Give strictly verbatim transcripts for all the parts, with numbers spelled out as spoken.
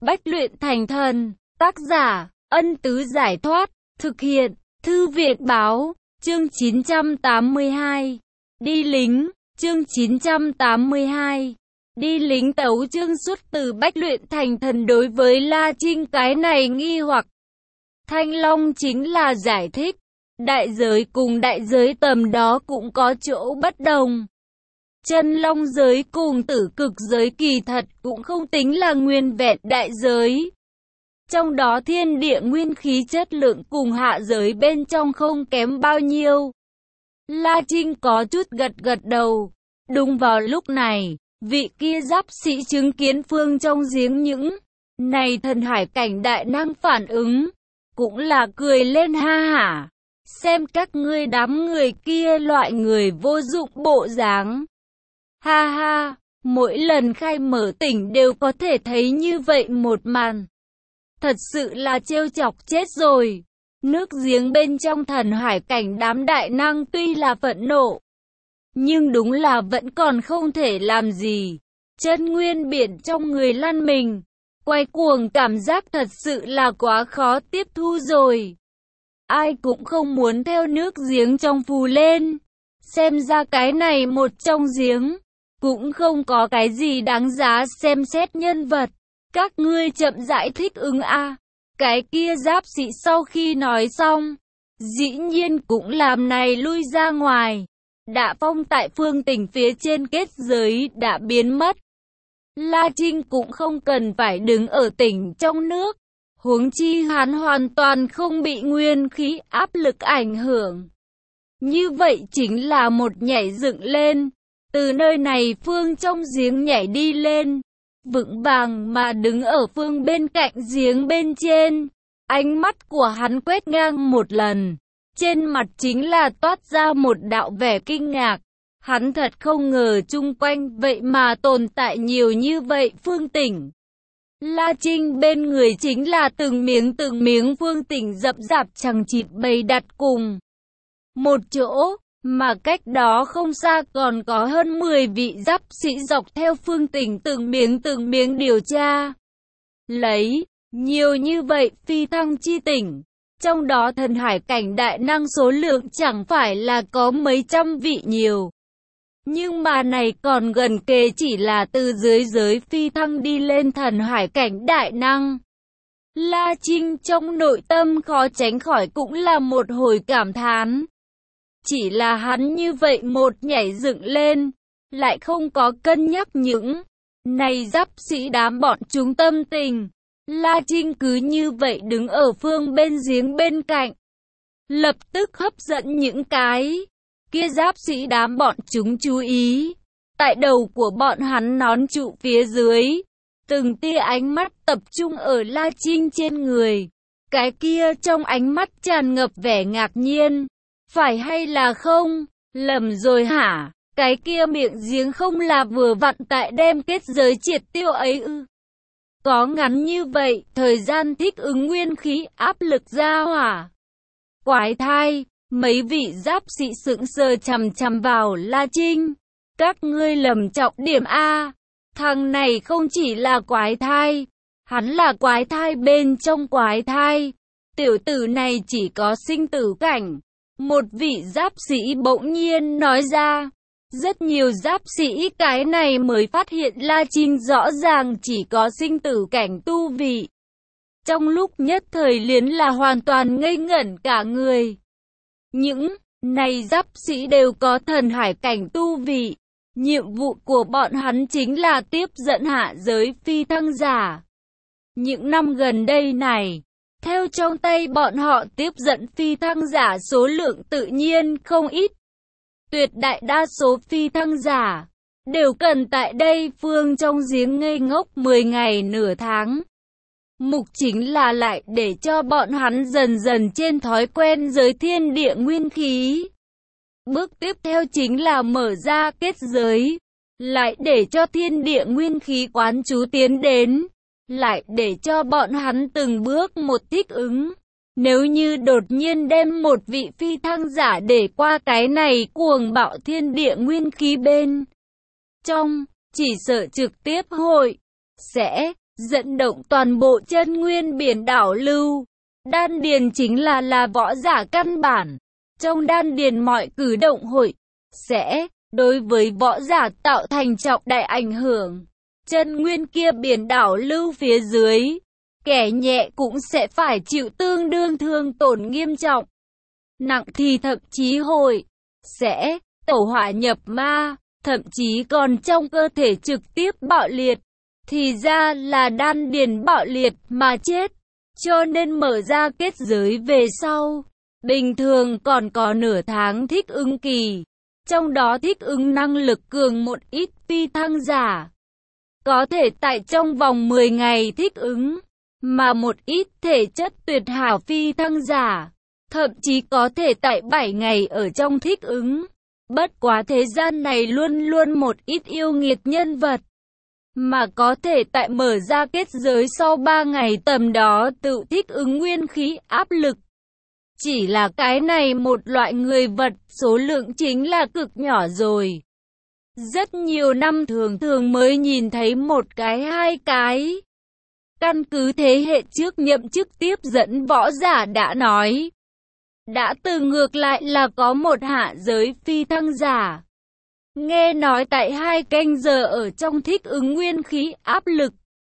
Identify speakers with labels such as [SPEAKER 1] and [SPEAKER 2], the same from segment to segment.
[SPEAKER 1] Bách luyện thành thần. Tác giả, Ân Tứ Giải Thoát. Thực hiện, Thư Viện Báo. Chương chín trăm tám mươi hai. Đi lính. Chương chín trăm tám mươi hai. Đi lính. Tấu chương xuất từ Bách luyện thành thần. Đối với La Trinh cái này nghi hoặc, Thanh Long chính là giải thích. Đại giới cùng đại giới tầm đó cũng có chỗ bất đồng. Chân long giới cùng tử cực giới kỳ thật cũng không tính là nguyên vẹn đại giới. Trong đó thiên địa nguyên khí chất lượng cùng hạ giới bên trong không kém bao nhiêu. La Trinh có chút gật gật đầu. Đúng vào lúc này, vị kia giáp sĩ chứng kiến phương trong giếng những này thần hải cảnh đại năng phản ứng, cũng là cười lên ha hả. Xem các ngươi đám người kia loại người vô dụng bộ dáng. Ha ha, mỗi lần khai mở tỉnh đều có thể thấy như vậy một màn. Thật sự là trêu chọc chết rồi. Nước giếng bên trong thần hải cảnh đám đại năng tuy là phẫn nộ, nhưng đúng là vẫn còn không thể làm gì. Chân nguyên biển trong người lăn mình, quay cuồng, cảm giác thật sự là quá khó tiếp thu rồi. Ai cũng không muốn theo nước giếng trong phù lên. Xem ra cái này một trong giếng cũng không có cái gì đáng giá xem xét nhân vật. Các ngươi chậm rãi thích ứng a. À. Cái kia giáp sĩ sau khi nói xong, dĩ nhiên cũng làm này lui ra ngoài. Đạ phong tại phương tỉnh phía trên kết giới đã biến mất. La Trinh cũng không cần phải đứng ở tỉnh trong nước. Huống chi hắn hoàn toàn không bị nguyên khí áp lực ảnh hưởng. Như vậy chính là một nhảy dựng lên. Từ nơi này phương trong giếng nhảy đi lên. Vững vàng mà đứng ở phương bên cạnh giếng bên trên. Ánh mắt của hắn quét ngang một lần. Trên mặt chính là toát ra một đạo vẻ kinh ngạc. Hắn thật không ngờ chung quanh vậy mà tồn tại nhiều như vậy phương tỉnh. La Trinh bên người chính là từng miếng từng miếng phương tỉnh rậm rạp chằng chịt bày đặt cùng một chỗ, mà cách đó không xa còn có hơn mười vị giáp sĩ dọc theo phương tỉnh từng miếng từng miếng điều tra. Lấy nhiều như vậy phi thăng chi tỉnh, trong đó thần hải cảnh đại năng số lượng chẳng phải là có mấy trăm vị nhiều. Nhưng mà này còn gần kề chỉ là từ dưới giới phi thăng đi lên thần hải cảnh đại năng. La Trinh trong nội tâm khó tránh khỏi cũng là một hồi cảm thán. Chỉ là hắn như vậy một nhảy dựng lên, lại không có cân nhắc những này giáp sĩ đám bọn chúng tâm tình. La Trinh cứ như vậy đứng ở phương bên giếng bên cạnh, lập tức hấp dẫn những cái kia giáp sĩ đám bọn chúng chú ý. Tại đầu của bọn hắn nón trụ phía dưới, từng tia ánh mắt tập trung ở La Trinh trên người. Cái kia trong ánh mắt tràn ngập vẻ ngạc nhiên. Phải hay là không? Lầm rồi hả? Cái kia miệng giếng không là vừa vặn tại đem kết giới triệt tiêu ấy ư? Có ngắn như vậy, thời gian thích ứng nguyên khí áp lực ra hỏa. Quái thai, mấy vị giáp sĩ sững sờ chằm chằm vào La Trinh. Các ngươi lầm trọng điểm A. Thằng này không chỉ là quái thai, hắn là quái thai bên trong quái thai. Tiểu tử này chỉ có sinh tử cảnh. Một vị giáp sĩ bỗng nhiên nói ra. Rất nhiều giáp sĩ cái này mới phát hiện La Trinh rõ ràng chỉ có sinh tử cảnh tu vị. Trong lúc nhất thời liền là hoàn toàn ngây ngẩn cả người. Những này giáp sĩ đều có thần hải cảnh tu vị. Nhiệm vụ của bọn hắn chính là tiếp dẫn hạ giới phi thăng giả. Những năm gần đây này, theo trong tay bọn họ tiếp dẫn phi thăng giả số lượng tự nhiên không ít. Tuyệt đại đa số phi thăng giả đều cần tại đây phương trong giếng ngây ngốc mười ngày nửa tháng. Mục chính là lại để cho bọn hắn dần dần trên thói quen giới thiên địa nguyên khí. Bước tiếp theo chính là mở ra kết giới, lại để cho thiên địa nguyên khí quán chú tiến đến, lại để cho bọn hắn từng bước một thích ứng. Nếu như đột nhiên đem một vị phi thăng giả để qua cái này cuồng bạo thiên địa nguyên khí bên trong, chỉ sợ trực tiếp hội sẽ dẫn động toàn bộ chân nguyên biển đảo lưu. Đan điền chính là là võ giả căn bản. Trong đan điền mọi cử động hội sẽ đối với võ giả tạo thành trọng đại ảnh hưởng. Chân nguyên kia biển đảo lưu phía dưới, kẻ nhẹ cũng sẽ phải chịu tương đương thương tổn nghiêm trọng. Nặng thì thậm chí hội sẽ tẩu hỏa nhập ma, thậm chí còn trong cơ thể trực tiếp bạo liệt. Thì ra là đan điền bạo liệt mà chết. Cho nên mở ra kết giới về sau, bình thường còn có nửa tháng thích ứng kỳ. Trong đó thích ứng năng lực cường một ít phi thăng giả. Có thể tại trong vòng mười ngày thích ứng, mà một ít thể chất tuyệt hảo phi thăng giả, thậm chí có thể tại bảy ngày ở trong thích ứng. Bất quá thế gian này luôn luôn một ít yêu nghiệt nhân vật, mà có thể tại mở ra kết giới sau ba ngày tầm đó tự thích ứng nguyên khí áp lực. Chỉ là cái này một loại người vật, số lượng chính là cực nhỏ rồi. Rất nhiều năm thường thường mới nhìn thấy một cái hai cái. Căn cứ thế hệ trước nhậm chức tiếp dẫn võ giả đã nói. Đã từng ngược lại là có một hạ giới phi thăng giả. Nghe nói tại hai canh giờ ở trong thích ứng nguyên khí áp lực.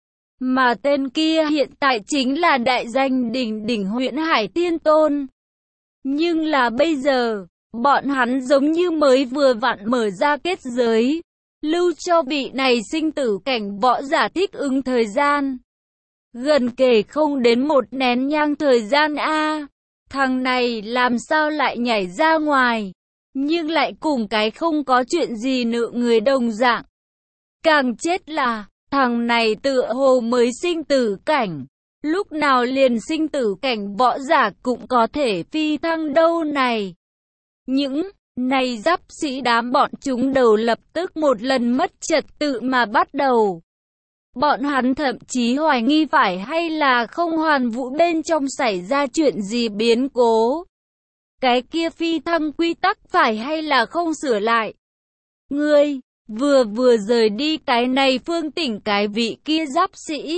[SPEAKER 1] Mà tên kia hiện tại chính là đại danh đỉnh đỉnh huyện Hải Thiên Tôn. Nhưng là bây giờ, bọn hắn giống như mới vừa vặn mở ra kết giới, lưu cho vị này sinh tử cảnh võ giả thích ứng thời gian. Gần kể không đến một nén nhang thời gian a. Thằng này làm sao lại nhảy ra ngoài, nhưng lại cùng cái không có chuyện gì nợ người đồng dạng. Càng chết là, thằng này tựa hồ mới sinh tử cảnh. Lúc nào liền sinh tử cảnh võ giả cũng có thể phi thăng đâu này. Những này giáp sĩ đám bọn chúng đầu lập tức một lần mất trật tự mà bắt đầu. Bọn hắn thậm chí hoài nghi phải hay là không hoàn vũ bên trong xảy ra chuyện gì biến cố. Cái kia phi thăng quy tắc phải hay là không sửa lại. Ngươi, vừa vừa rời đi cái này phương tỉnh cái vị kia giáp sĩ.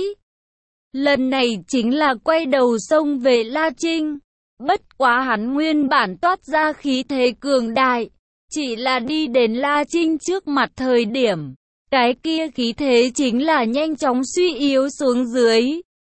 [SPEAKER 1] Lần này chính là quay đầu sông về La Trinh. Bất quá hắn nguyên bản toát ra khí thế cường đại. Chỉ là đi đến La Trinh trước mặt thời điểm. Cái kia khí thế chính là nhanh chóng suy yếu xuống dưới.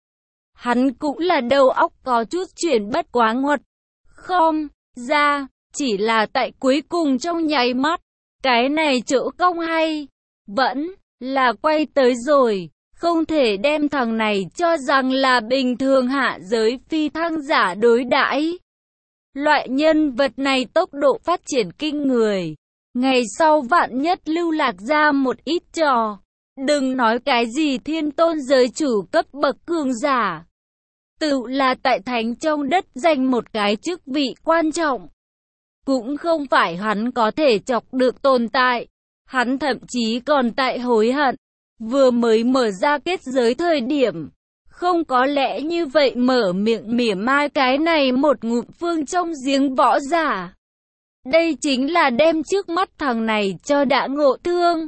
[SPEAKER 1] Hắn cũng là đầu óc có chút chuyển bất quá ngoặt. Không, ra, chỉ là tại cuối cùng trong nháy mắt. Cái này chỗ công hay, vẫn là quay tới rồi. Không thể đem thằng này cho rằng là bình thường hạ giới phi thăng giả đối đãi. Loại nhân vật này tốc độ phát triển kinh người. Ngày sau vạn nhất lưu lạc ra một ít trò. Đừng nói cái gì thiên tôn giới chủ cấp bậc cường giả. Tự là tại thánh trong đất giành một cái chức vị quan trọng. Cũng không phải hắn có thể chọc được tồn tại. Hắn thậm chí còn tại hối hận. Vừa mới mở ra kết giới thời điểm. Không có lẽ như vậy mở miệng mỉa mai cái này một ngụm phương trong giếng võ giả. Đây chính là đem trước mắt thằng này cho đã ngộ thương.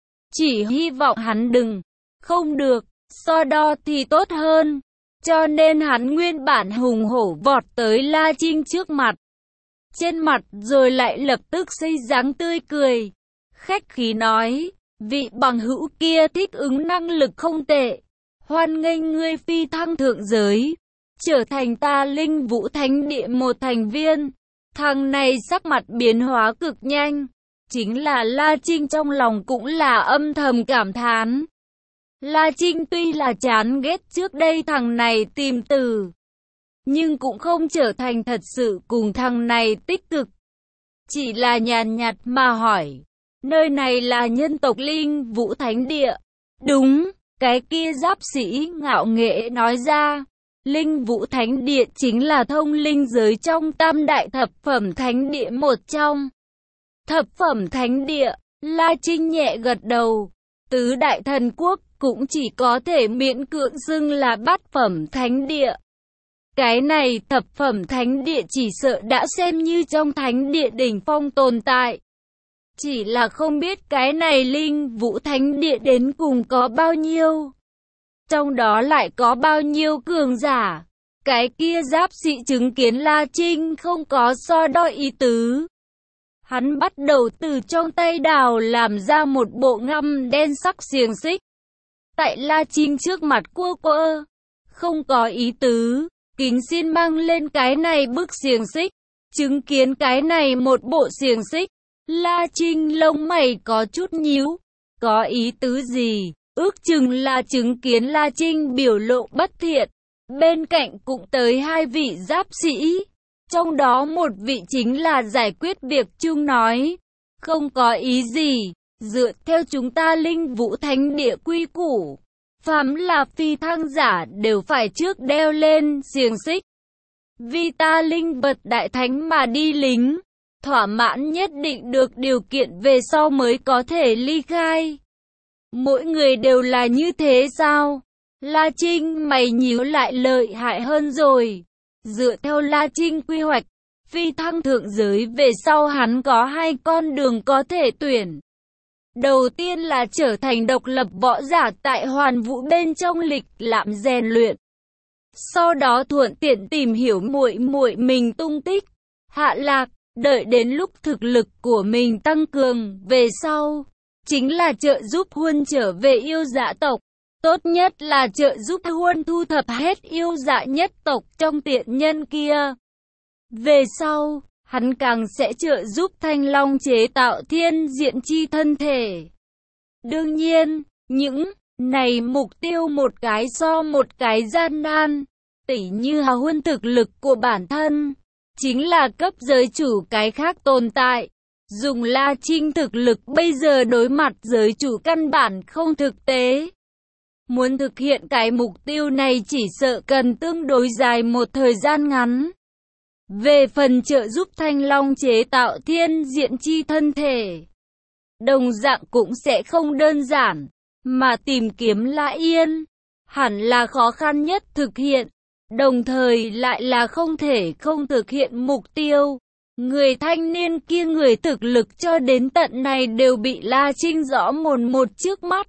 [SPEAKER 1] Chỉ hy vọng hắn đừng, không được, so đo thì tốt hơn. Cho nên hắn nguyên bản hùng hổ vọt tới La Trinh trước mặt. Trên mặt rồi lại lập tức xây dáng tươi cười. Khách khí nói, vị bằng hữu kia thích ứng năng lực không tệ. Hoan nghênh ngươi phi thăng thượng giới, trở thành ta Linh Vũ Thánh Địa một thành viên. Thằng này sắc mặt biến hóa cực nhanh. Chính là La Trinh trong lòng cũng là âm thầm cảm thán. La Trinh tuy là chán ghét trước đây thằng này tìm từ, nhưng cũng không trở thành thật sự cùng thằng này tích cực. Chỉ là nhàn nhạt mà hỏi, nơi này là nhân tộc Linh Vũ Thánh Địa. Đúng, cái kia giáp sĩ ngạo nghễ nói ra. Linh Vũ Thánh Địa chính là thông linh giới trong tam đại thập phẩm thánh địa một trong. Thập phẩm thánh địa, La Trinh nhẹ gật đầu. Tứ đại thần quốc cũng chỉ có thể miễn cưỡng xưng là bát phẩm thánh địa. Cái này thập phẩm thánh địa chỉ sợ đã xem như trong thánh địa đỉnh phong tồn tại. Chỉ là không biết cái này Linh Vũ Thánh Địa đến cùng có bao nhiêu. trong đó lại có bao nhiêu cường giả. Cái kia giáp sĩ chứng kiến La Trinh không có so đo ý tứ. Hắn bắt đầu từ trong tay đào làm ra một bộ ngăm đen sắc xiềng xích. Tại La Trinh trước mặt cua quơ, không có ý tứ, kính xin mang lên cái này bức xiềng xích. Chứng kiến cái này một bộ xiềng xích, La Trinh lông mày có chút nhíu, có ý tứ gì? Ước chừng là chứng kiến La Trinh biểu lộ bất thiện. Bên cạnh cũng tới hai vị giáp sĩ, trong đó một vị chính là giải quyết việc chung nói, không có ý gì, dựa theo chúng ta Linh Vũ Thánh Địa quy củ, phàm là phi thăng giả đều phải trước đeo lên xiềng xích. Vì ta linh vật đại thánh mà đi lính, thỏa mãn nhất định được điều kiện về sau mới có thể ly khai. Mỗi người đều là như thế sao? La Trinh mày nhíu lại lợi hại hơn rồi. Dựa theo La Trinh quy hoạch, phi thăng thượng giới về sau hắn có hai con đường có thể tuyển. Đầu tiên là trở thành độc lập võ giả tại hoàn vũ bên trong lịch lãm rèn luyện. Sau đó thuận tiện tìm hiểu muội muội mình tung tích, hạ lạc, đợi đến lúc thực lực của mình tăng cường về sau, chính là trợ giúp Huân trở về yêu dạ tộc. Tốt nhất là trợ giúp Huân thu thập hết yêu dạ nhất tộc trong tiện nhân kia. Về sau, hắn càng sẽ trợ giúp Thanh Long chế tạo thiên diện chi thân thể. Đương nhiên, những này mục tiêu một cái so một cái gian nan, tỉ như Hà Huân thực lực của bản thân, chính là cấp giới chủ cái khác tồn tại. Dùng La Trinh thực lực bây giờ đối mặt giới chủ căn bản không thực tế. Muốn thực hiện cái mục tiêu này chỉ sợ cần tương đối dài một thời gian ngắn. Về phần trợ giúp Thanh Long chế tạo thiên diện chi thân thể, đồng dạng cũng sẽ không đơn giản, mà tìm kiếm La Yên, hẳn là khó khăn nhất thực hiện, đồng thời lại là không thể không thực hiện mục tiêu. Người thanh niên kia người thực lực cho đến tận này đều bị La Trinh rõ mồn một trước mắt.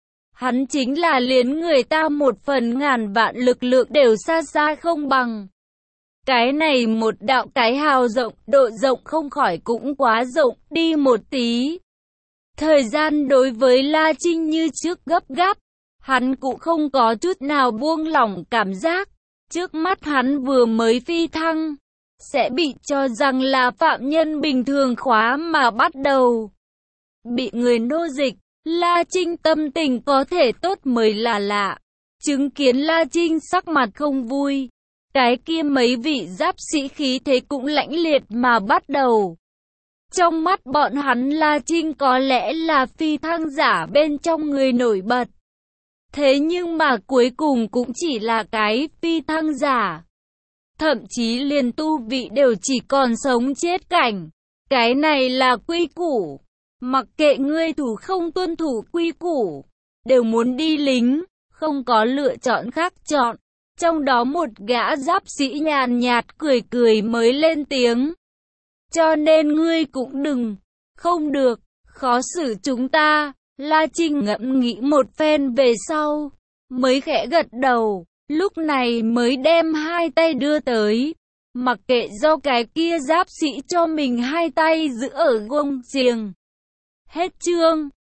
[SPEAKER 1] Hắn chính là liền người ta một phần ngàn vạn lực lượng đều xa xa không bằng. Cái này một đạo cái hào rộng, độ rộng không khỏi cũng quá rộng đi một tí. Thời gian đối với La Trinh như trước gấp gáp, hắn cũng không có chút nào buông lỏng cảm giác. Trước mắt hắn vừa mới phi thăng, sẽ bị cho rằng là phạm nhân bình thường khóa mà bắt đầu. Bị người nô dịch, La Trinh tâm tình có thể tốt mới là lạ. Chứng kiến La Trinh sắc mặt không vui, cái kia mấy vị giáp sĩ khí thế cũng lãnh liệt mà bắt đầu. Trong mắt bọn hắn La Trinh có lẽ là phi thăng giả bên trong người nổi bật. Thế nhưng mà cuối cùng cũng chỉ là cái phi thăng giả. Thậm chí liền tu vị đều chỉ còn sống chết cảnh. Cái này là quy củ. Mặc kệ ngươi thủ không tuân thủ quy củ, đều muốn đi lính, không có lựa chọn khác chọn. Trong đó một gã giáp sĩ nhàn nhạt cười cười mới lên tiếng. Cho nên ngươi cũng đừng, không được, khó xử chúng ta. La Trinh ngẫm nghĩ một phen về sau, mới khẽ gật đầu, lúc này mới đem hai tay đưa tới. Mặc kệ do cái kia giáp sĩ cho mình hai tay giữ ở gông xiềng. Hết chương.